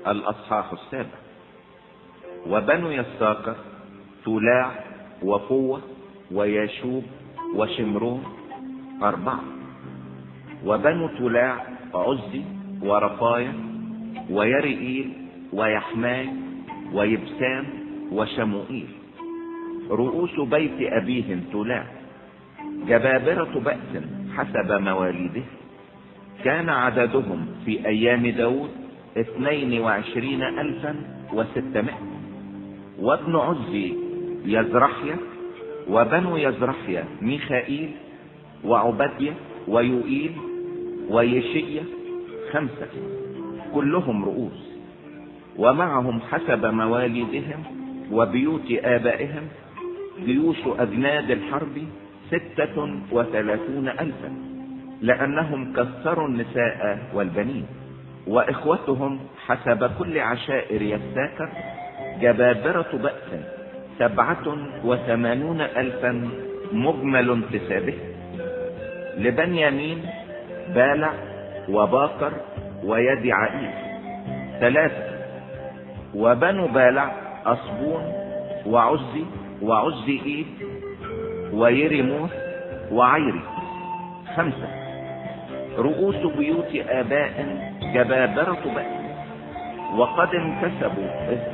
الأصحاح 7. وبنو يساكر تولاع وفوة وياشوب وشمرون 4. وبنو تولاع عزي ورفايا ويرئيل ويحماي ويبسام وشموئيل. رؤوس بيت أبيهم تولاع جبابرة بأس حسب مواليده. كان عددهم في أيام داود 22,600. وابن عزي يزرحيا. وبنو يزرحيا ميخائيل وعبدية ويوئيل ويشية 5، كلهم رؤوس. ومعهم حسب مواليدهم وبيوت آبائهم جيوش أجناد الحرب 36,000، لأنهم كسروا النساء والبنين. وإخوتهم حسب كل عشائر يساكر جبابرة بأس 87,000 مجمل انتسابه. لبنيامين بالع وباكر ويدعائيل 3. وبنو بالع أصبون وعزي وعزيئيل ويرموث وعيري 5. رؤوس بيوت آباء جبابرة بأس. وقد انكسبوا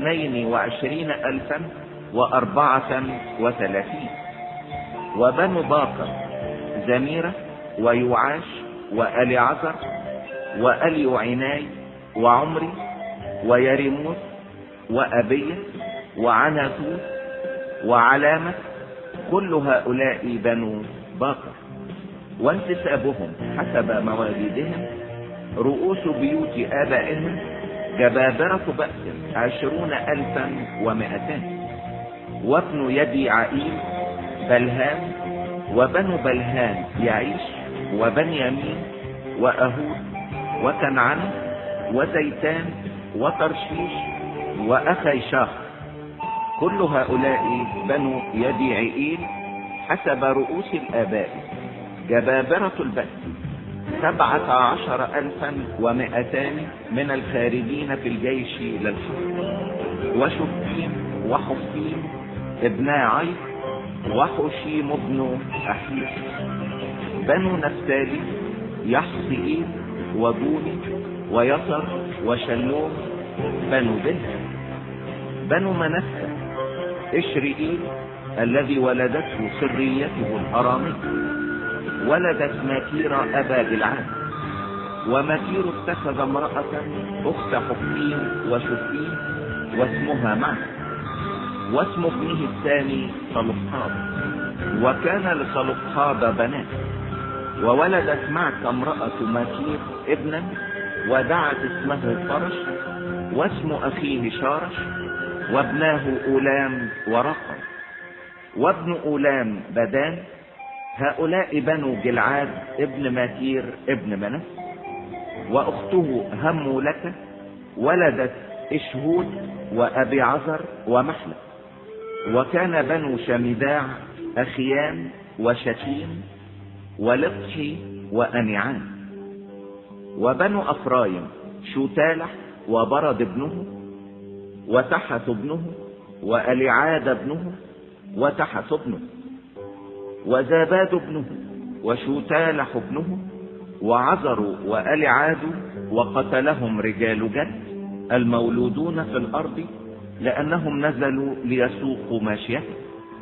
22,034. وبنو باكر زميرة ويوعاش وأليعزر وأليوعناي وعمري ويرموث وأبية وعناثوث وعلامة، كل هؤلاء بنو باكر. وانتسابهم حسب مواليدهم رؤوس بيوت آبائهم جبابرة بأس 20,200. وابن يدعائيل بلهان. وبنو بلهان يعيش وبنيامين وأهود وكنعان وزيتان وترشيش وأخي شاخ، كل هؤلاء بنو يدعائيل حسب رؤوس الآباء جبابرة البأس 17,200 من الخارجين في الجيش للحرب. وشفيم وحفيم ابنا عيط وحشيم ابن أحير. بنو نفتالي يحصئيل وجوني ويسر وشلوم بنو بلها. بنو منسى إشرئيل الذي ولدته سريته الأرامي، ولدت ماكير أبا جلعاد. وماكير اتخذ امرأة أخت حفيم وشفيم واسمها معه، واسم ابنه الثاني صلوحاد. وكان لصلوحاد بنات، وولدت معك امرأة ماكير ابنا ودعت اسمه فرش، واسم أخيه شارش، وابناه أولام ورقم. وابن أولام بدان. هؤلاء بنو جلعاد ابن ماكير ابن منس. وأخته همولة ولدت إشهود وأبي عزر ومحلة. وكان بنو شمداع أخيان وشتيم ولطحي وأنعام. وبنو أفرايم شوتالح وبرد ابنه وتحت ابنه وأليعاد ابنه وتحت ابنه وزاباد ابنه وشوتالح ابنه وعزروا وأليعاد، وقتلهم رجال جد المولودون في الأرض، لأنهم نزلوا ليسوقوا ماشيته.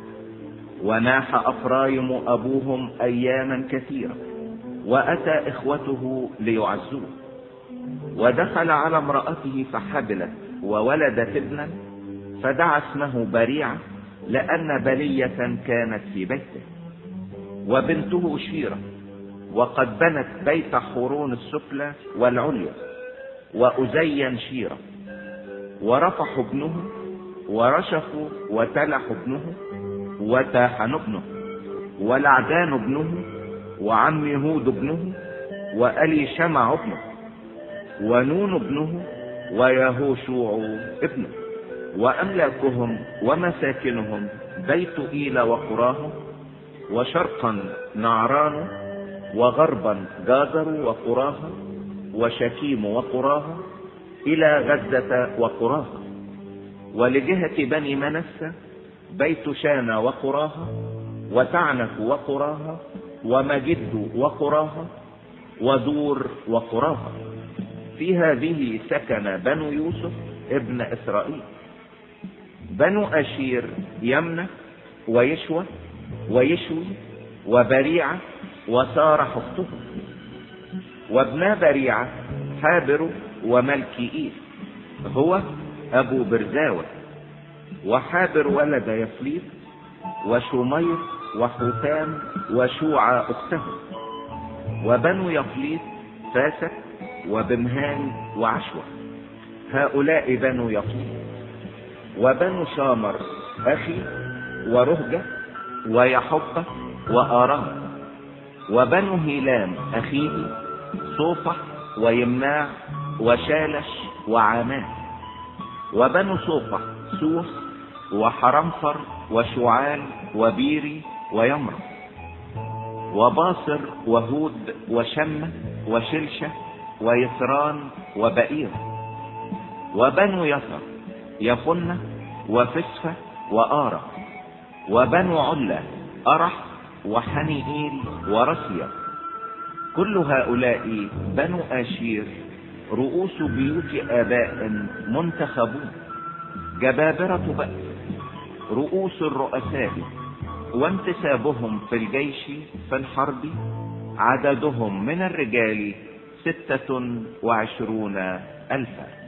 وناح أفرايم أبوهم أياما كثيرة، وأتى إخوته ليعزوه. ودخل على امرأته فحبلت وولدت ابنا، فدعا اسمه بريعة لأن بلية كانت في بيته. وبنته شيرة، وقد بنت بيت حورون السفلى والعليا. وأزين شيرة. ورفح ابنه ورشف وتلح ابنه وتاحن ابنه ولعدان ابنه وعم يهود ابنه وألي شمع ابنه ونون ابنه ويهوشوع ابنه. وأملاكهم ومساكنهم بيت إيل وقراه، وشرقا نعران، وغربا جازر وقراها، وشكيم وقراها، إلى غزة وقراها. ولجهة بني منسى بيت شانا وقراها، وتعنف وقراها، ومجد وقراها، ودور وقراها. في هذه سكن بنو يوسف ابن إسرائيل. بنو أشير يمنة ويشوى ويشوي وبريعة وسارة حفتهم. وابنا بريعة حابر وملكيئيل، هو أبو برزاوة. وحابر ولد يفليط وشمير وحوتام وشوعة أخته. وبنو يفليط فاسك وبمهان وعشوة، هؤلاء بنو يفليط. وبنو شامر أخي ورهجة ويحبة وآرام. وبنو هيلام أخيه صوفح ويمناع وشالش وعامان. وبنو صوفح سوس وحرمفر وشعال وبيري ويمر. وباصر وهود وشمة وشلشة ويسران وبئير. وبنو يسر يفنة وفسفة وآرة. وبنو علا أرح وحنيئيل ورسيا. كل هؤلاء بنو آشير رؤوس بيوت آباء منتخبون، جبابرة بأس، رؤوس الرؤساء. وانتسابهم في الجيش في الحرب عددهم من الرجال 26,000.